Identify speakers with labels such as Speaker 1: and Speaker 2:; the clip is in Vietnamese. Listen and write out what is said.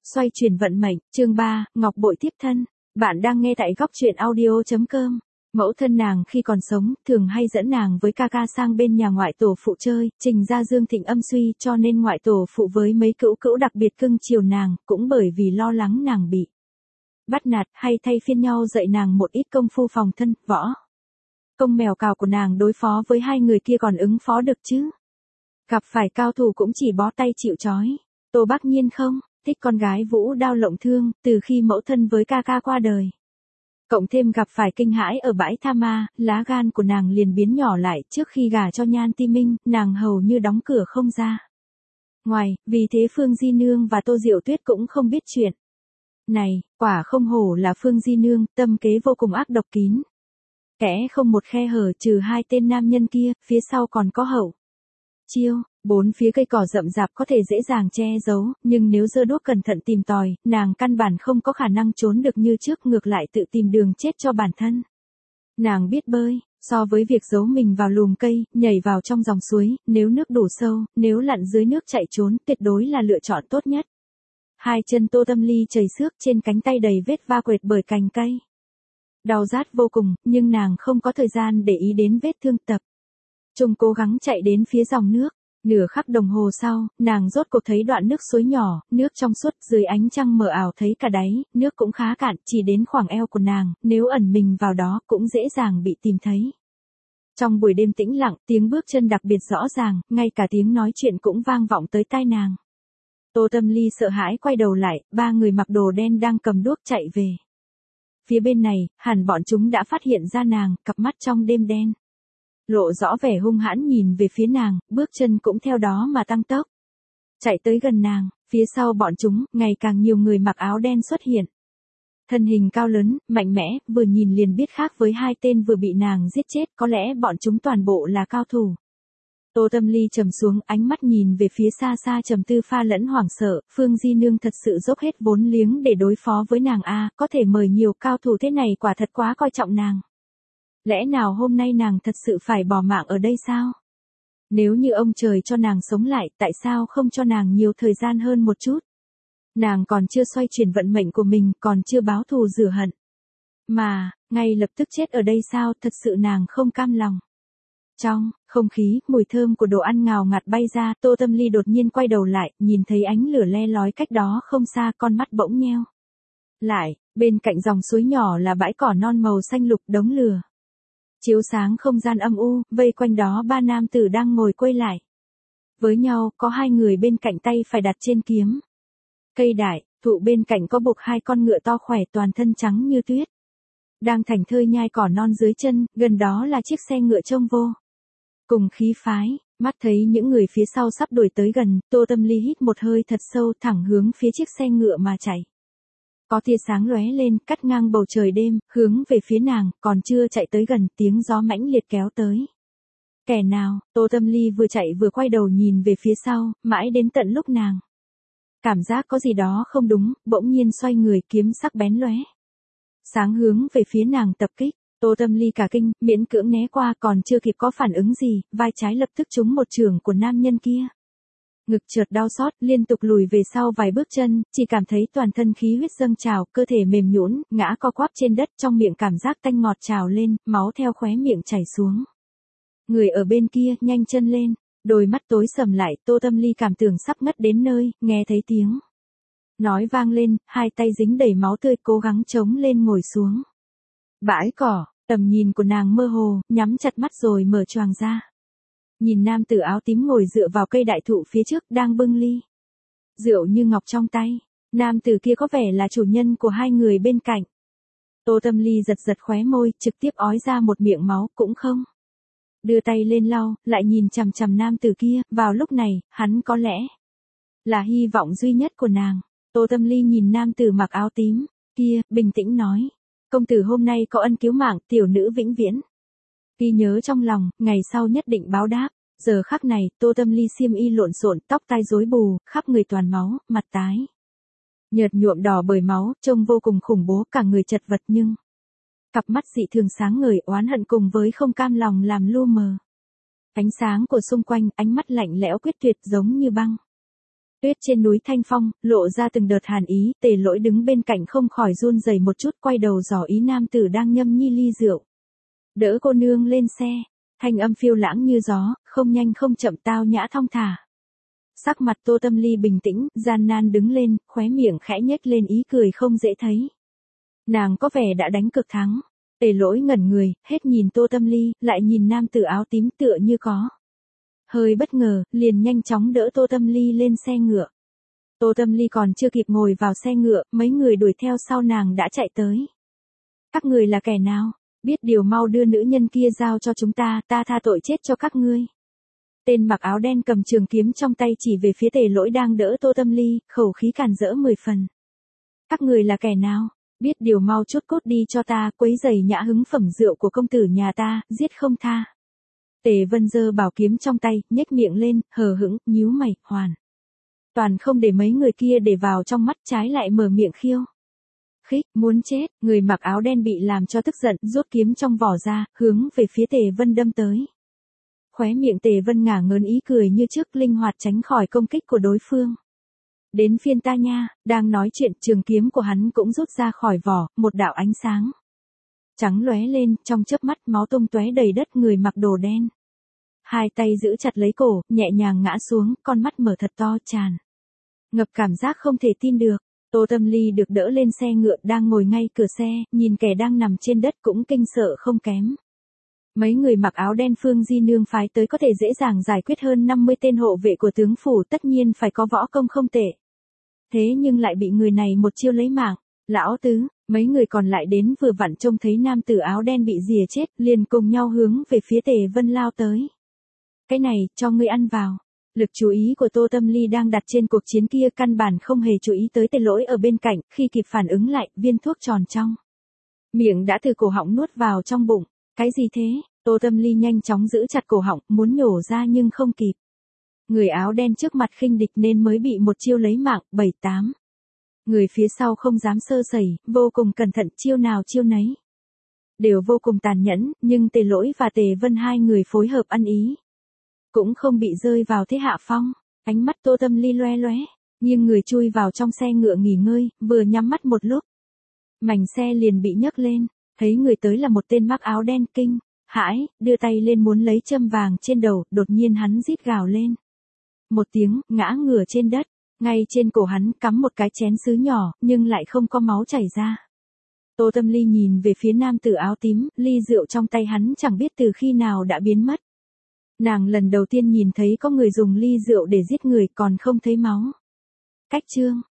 Speaker 1: Xoay chuyển vận mệnh, chương 3, Ngọc bội tiếp thân. Bạn đang nghe tại góc truyện audio.com. Mẫu thân nàng khi còn sống, thường hay dẫn nàng với ca ca sang bên nhà ngoại tổ phụ chơi, trình ra dương thịnh âm suy, cho nên ngoại tổ phụ với mấy cữu cữu đặc biệt cưng chiều nàng, cũng bởi vì lo lắng nàng bị bắt nạt, hay thay phiên nhau dạy nàng một ít công phu phòng thân, võ công mèo cào của nàng đối phó với hai người kia còn ứng phó được chứ. Gặp phải cao thủ cũng chỉ bó tay chịu trói. Tô Bác Nhiên không thích con gái vũ đao lộng thương, từ khi mẫu thân với ca ca qua đời. Cộng thêm gặp phải kinh hãi ở bãi Tha Ma, lá gan của nàng liền biến nhỏ lại, trước khi gả cho Nhan Ti Minh, nàng hầu như đóng cửa không ra ngoài, vì thế Phương Di Nương và Tô Diệu Tuyết cũng không biết chuyện này, quả không hổ là Phương Di Nương, tâm kế vô cùng ác độc kín. Kẽ không một khe hở, trừ hai tên nam nhân kia, phía sau còn có hậu chiêu. Bốn phía cây cỏ rậm rạp có thể dễ dàng che giấu, nhưng nếu giơ đuốc cẩn thận tìm tòi, nàng căn bản không có khả năng trốn được như trước, ngược lại tự tìm đường chết cho bản thân. Nàng biết bơi, so với việc giấu mình vào lùm cây, nhảy vào trong dòng suối, nếu nước đủ sâu, nếu lặn dưới nước chạy trốn, tuyệt đối là lựa chọn tốt nhất. Hai chân Tô Tâm Ly chảy xước, trên cánh tay đầy vết va quệt bởi cành cây. Đau rát vô cùng, nhưng nàng không có thời gian để ý đến vết thương, tập trung cố gắng chạy đến phía dòng nước. Nửa khắc đồng hồ sau, nàng rốt cuộc thấy đoạn nước suối nhỏ, nước trong suốt, dưới ánh trăng mờ ảo thấy cả đáy, nước cũng khá cạn, chỉ đến khoảng eo của nàng, nếu ẩn mình vào đó cũng dễ dàng bị tìm thấy. Trong buổi đêm tĩnh lặng, tiếng bước chân đặc biệt rõ ràng, ngay cả tiếng nói chuyện cũng vang vọng tới tai nàng. Tô Tâm Ly sợ hãi quay đầu lại, ba người mặc đồ đen đang cầm đuốc chạy về. Phía bên này, hẳn bọn chúng đã phát hiện ra nàng, cặp mắt trong đêm đen lộ rõ vẻ hung hãn nhìn về phía nàng, bước chân cũng theo đó mà tăng tốc. Chạy tới gần nàng, phía sau bọn chúng, ngày càng nhiều người mặc áo đen xuất hiện. Thân hình cao lớn, mạnh mẽ, vừa nhìn liền biết khác với hai tên vừa bị nàng giết chết, có lẽ bọn chúng toàn bộ là cao thủ. Tô Tâm Ly trầm xuống, ánh mắt nhìn về phía xa xa trầm tư pha lẫn hoảng sợ, Phương Di Nương thật sự dốc hết vốn liếng để đối phó với nàng a, có thể mời nhiều cao thủ thế này quả thật quá coi trọng nàng. Lẽ nào hôm nay nàng thật sự phải bỏ mạng ở đây sao? Nếu như ông trời cho nàng sống lại, tại sao không cho nàng nhiều thời gian hơn một chút? Nàng còn chưa xoay chuyển vận mệnh của mình, còn chưa báo thù rửa hận. Mà, ngay lập tức chết ở đây sao, thật sự nàng không cam lòng. Trong không khí, mùi thơm của đồ ăn ngào ngạt bay ra, Tô Tâm Ly đột nhiên quay đầu lại, nhìn thấy ánh lửa le lói cách đó không xa, con mắt bỗng nheo lại, bên cạnh dòng suối nhỏ là bãi cỏ non màu xanh lục, đống lửa chiếu sáng không gian âm u, vây quanh đó ba nam tử đang ngồi quây lại với nhau, có hai người bên cạnh tay phải đặt trên kiếm cây đại thụ, bên cạnh có buộc hai con ngựa to khỏe toàn thân trắng như tuyết, đang thảnh thơi nhai cỏ non dưới chân, gần đó là chiếc xe ngựa trông vô cùng khí phái. Mắt thấy những người phía sau sắp đuổi tới gần, Tô Tâm Ly hít một hơi thật sâu, thẳng hướng phía chiếc xe ngựa mà chạy. Có tia sáng lóe lên, cắt ngang bầu trời đêm, hướng về phía nàng, còn chưa chạy tới gần, tiếng gió mãnh liệt kéo tới. Kẻ nào? Tô Tâm Ly vừa chạy vừa quay đầu nhìn về phía sau, mãi đến tận lúc nàng cảm giác có gì đó không đúng, bỗng nhiên xoay người, kiếm sắc bén lóe sáng hướng về phía nàng tập kích. Tô Tâm Ly cả kinh, miễn cưỡng né qua, còn chưa kịp có phản ứng gì, vai trái lập tức trúng một chưởng của nam nhân kia. Ngực chợt đau xót, liên tục lùi về sau vài bước chân, chỉ cảm thấy toàn thân khí huyết dâng trào, cơ thể mềm nhũn, ngã co quắp trên đất, trong miệng cảm giác tanh ngọt trào lên, máu theo khóe miệng chảy xuống. Người ở bên kia, nhanh chân lên, đôi mắt tối sầm lại, Tô Tâm Ly cảm tưởng sắp ngất đến nơi, nghe thấy tiếng nói vang lên, hai tay dính đầy máu tươi, cố gắng chống lên ngồi xuống. Bãi cỏ, tầm nhìn của nàng mơ hồ, nhắm chặt mắt rồi mở choàng ra. Nhìn nam tử áo tím ngồi dựa vào cây đại thụ phía trước, đang bưng ly rượu như ngọc trong tay. Nam tử kia có vẻ là chủ nhân của hai người bên cạnh. Tô Tâm Ly giật giật khóe môi, trực tiếp ói ra một miệng máu, cũng không đưa tay lên lau, lại nhìn chằm chằm nam tử kia, vào lúc này, hắn có lẽ là hy vọng duy nhất của nàng. Tô Tâm Ly nhìn nam tử mặc áo tím kia, bình tĩnh nói: công tử hôm nay có ân cứu mạng, tiểu nữ vĩnh viễn ghi nhớ trong lòng, ngày sau nhất định báo đáp. Giờ khắc này, Tô Tâm Ly xiêm y lộn xộn, tóc tai rối bù, khắp người toàn máu, mặt tái nhợt nhuộm đỏ bởi máu, trông vô cùng khủng bố, cả người chật vật, nhưng cặp mắt dị thường sáng ngời, oán hận cùng với không cam lòng làm lu mờ ánh sáng của xung quanh, ánh mắt lạnh lẽo quyết tuyệt giống như băng Tuyết trên núi Thanh Phong, lộ ra từng đợt hàn ý, Tề Lỗi đứng bên cạnh không khỏi run rẩy một chút, quay đầu dò ý nam tử đang nhâm nhi ly rượu. Đỡ cô nương lên xe, thanh âm phiêu lãng như gió, không nhanh không chậm tao nhã thong thả. Sắc mặt Tô Tâm Ly bình tĩnh, gian nan đứng lên, khóe miệng khẽ nhếch lên ý cười không dễ thấy. Nàng có vẻ đã đánh cực thắng. Tề Lỗi ngẩn người, hết nhìn Tô Tâm Ly, lại nhìn nam tử áo tím tựa như có hơi bất ngờ, liền nhanh chóng đỡ Tô Tâm Ly lên xe ngựa. Tô Tâm Ly còn chưa kịp ngồi vào xe ngựa, mấy người đuổi theo sau nàng đã chạy tới. Các người là kẻ nào? Biết điều mau đưa nữ nhân kia giao cho chúng ta, ta tha tội chết cho các ngươi. Tên mặc áo đen cầm trường kiếm trong tay chỉ về phía Tề Lỗi đang đỡ Tô Tâm Ly, khẩu khí càn rỡ 10 phần. Các người là kẻ nào? Biết điều mau chút cốt đi cho ta, quấy rầy nhã hứng phẩm rượu của công tử nhà ta, giết không tha. Tề Vân giơ bảo kiếm trong tay, nhếch miệng lên, hờ hững, nhíu mày, hoàn. Toàn không để mấy người kia để vào trong mắt, trái lại mở miệng khiêu khích, muốn chết. Người mặc áo đen bị làm cho tức giận, rút kiếm trong vỏ ra, hướng về phía Tề Vân đâm tới. Khóe miệng Tề Vân ngả ngớn ý cười như trước, linh hoạt tránh khỏi công kích của đối phương. Đến phiên ta nha, đang nói chuyện, trường kiếm của hắn cũng rút ra khỏi vỏ, một đạo ánh sáng trắng lóe lên, trong chớp mắt máu tung tóe đầy đất. Người mặc đồ đen, hai tay giữ chặt lấy cổ, nhẹ nhàng ngã xuống, con mắt mở thật to, tràn ngập cảm giác không thể tin được. Tô Tâm Ly được đỡ lên xe ngựa, đang ngồi ngay cửa xe, nhìn kẻ đang nằm trên đất cũng kinh sợ không kém. Mấy người mặc áo đen Phương Di Nương phái tới có thể dễ dàng giải quyết hơn 50 tên hộ vệ của tướng phủ, tất nhiên phải có võ công không tệ. Thế nhưng lại bị người này một chiêu lấy mạng. Lão tứ, mấy người còn lại đến vừa vặn trông thấy nam tử áo đen bị rỉa chết, liền cùng nhau hướng về phía Tề Vân lao tới. Cái này, cho ngươi ăn vào. Lực chú ý của Tô Tâm Ly đang đặt trên cuộc chiến kia, căn bản không hề chú ý tới Tề Lỗi ở bên cạnh, khi kịp phản ứng lại, viên thuốc tròn trong miệng đã từ cổ họng nuốt vào trong bụng. Cái gì thế? Tô Tâm Ly nhanh chóng giữ chặt cổ họng, muốn nhổ ra nhưng không kịp. Người áo đen trước mặt khinh địch nên mới bị một chiêu lấy mạng, 7-8. Người phía sau không dám sơ sẩy, vô cùng cẩn thận, chiêu nào chiêu nấy đều vô cùng tàn nhẫn, nhưng Tề Lỗi và Tề Vân hai người phối hợp ăn ý, cũng không bị rơi vào thế hạ phong. Ánh mắt Tô Tâm Ly loe loé, nhưng người chui vào trong xe ngựa nghỉ ngơi, vừa nhắm mắt một lúc, mảnh xe liền bị nhấc lên, thấy người tới là một tên mặc áo đen, kinh hãi, đưa tay lên muốn lấy châm vàng trên đầu, đột nhiên hắn rít gào lên một tiếng, ngã ngửa trên đất. Ngay trên cổ hắn cắm một cái chén sứ nhỏ, nhưng lại không có máu chảy ra. Tô Tâm Ly nhìn về phía nam tử áo tím, ly rượu trong tay hắn chẳng biết từ khi nào đã biến mất. Nàng lần đầu tiên nhìn thấy có người dùng ly rượu để giết người, còn không thấy máu. Cách chương